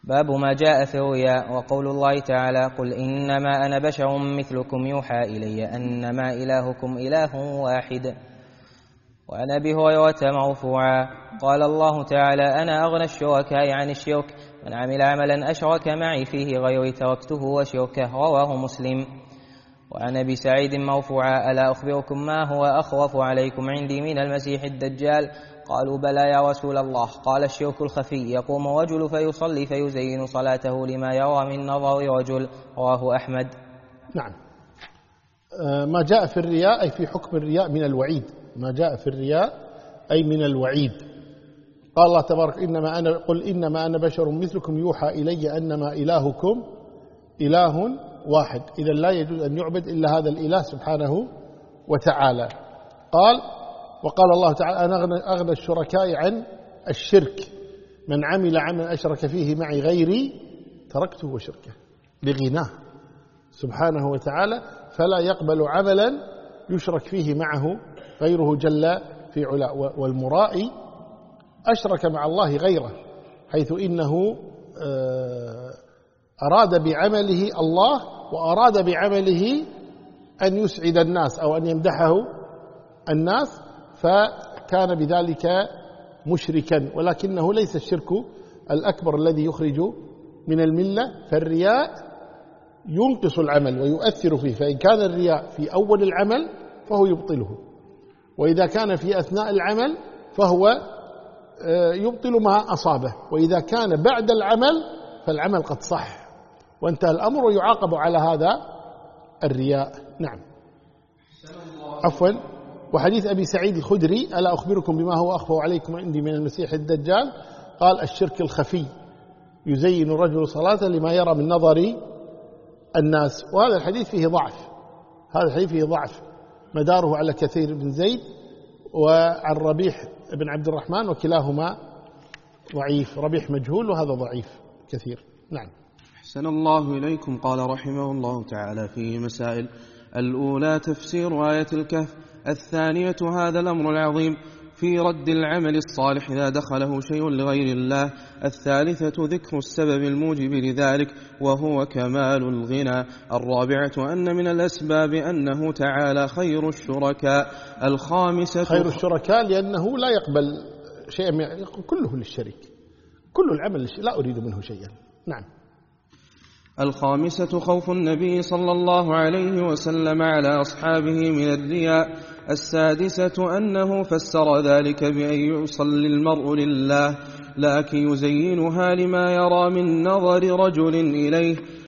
باب ما جاء في الرياء. وقول الله تعالى: قل إنما أنا بشر مثلكم يوحى إلي أنما إلهكم إله واحد. وعن أبي هريرة مرفوعا قال الله تعالى: أنا أغنى الشركاء عن الشرك، من عمل عملا أشرك معي فيه غيري تركته وشركه. رواه مسلم. وعن أبي سعيد مرفوعا: ألا أخبركم ما هو أخوف عليكم عندي من المسيح الدجال؟ قالوا: بلى يا رسول الله. قال: الشرك الخفي، يقوم رجل فيصلي فيزين صلاته لما يرى من نظر رجل. رواه أحمد. نعم. ما جاء في الرياء أي في حكم الرياء من الوعيد. ما جاء في الرياء أي من الوعيد. قال الله تبارك: قل إنما أنا بشر مثلكم يوحى إلي أنما إلهكم إله واحد. إذا لا يجوز أن يعبد إلا هذا الإله سبحانه وتعالى. وقال الله تعالى: أنا أغنى الشركاء عن الشرك، من عمل عملا أشرك فيه معي غيري تركته وشركه. لغناه سبحانه وتعالى، فلا يقبل عملا يشرك فيه معه غيره جل في علا. والمرائي أشرك مع الله غيره، حيث إنه أراد بعمله الله، وأراد بعمله أن يسعد الناس أو أن يمدحه الناس، فكان بذلك مشركا. ولكنه ليس الشرك الأكبر الذي يخرج من الملة. فالرياء ينقص العمل ويؤثر فيه، فإن كان الرياء في أول العمل فهو يبطله، وإذا كان في أثناء العمل فهو يبطل ما أصابه، وإذا كان بعد العمل فالعمل قد صح وانتهى الأمر ويعاقب على هذا الرياء. نعم. عفوا. وحديث أبي سعيد الخدري: ألا أخبركم بما هو أخفى عليكم عندي من المسيح الدجال؟ قال: الشرك الخفي، يزين الرجل صلاته لما يرى من نظر الناس. وهذا الحديث فيه ضعف، هذا الحديث فيه ضعف، مداره على كثير بن زيد وعن ربيح بن عبد الرحمن، وكلاهما ضعيف. ربيح مجهول وهذا ضعيف كثير. نعم. أحسن الله إليكم. قال رحمه الله تعالى فيه مسائل: الأولى تفسير آية الكهف، الثانية هذا الأمر العظيم في رد العمل الصالح إذا دخله شيء لغير الله، الثالثة ذكر السبب الموجب لذلك وهو كمال الغنى، الرابعة أن من الأسباب أنه تعالى خير الشركاء، الخامسة خير الشركاء لأنه لا يقبل شيئا كله للشريك، كل العمل لا أريد منه شيئا. نعم. الخامسة خوف النبي صلى الله عليه وسلم على أصحابه من الرياء، السادسة أنه فسر ذلك بأن يصلي المرء لله لكن يزينها لما يرى من نظر رجل إليه،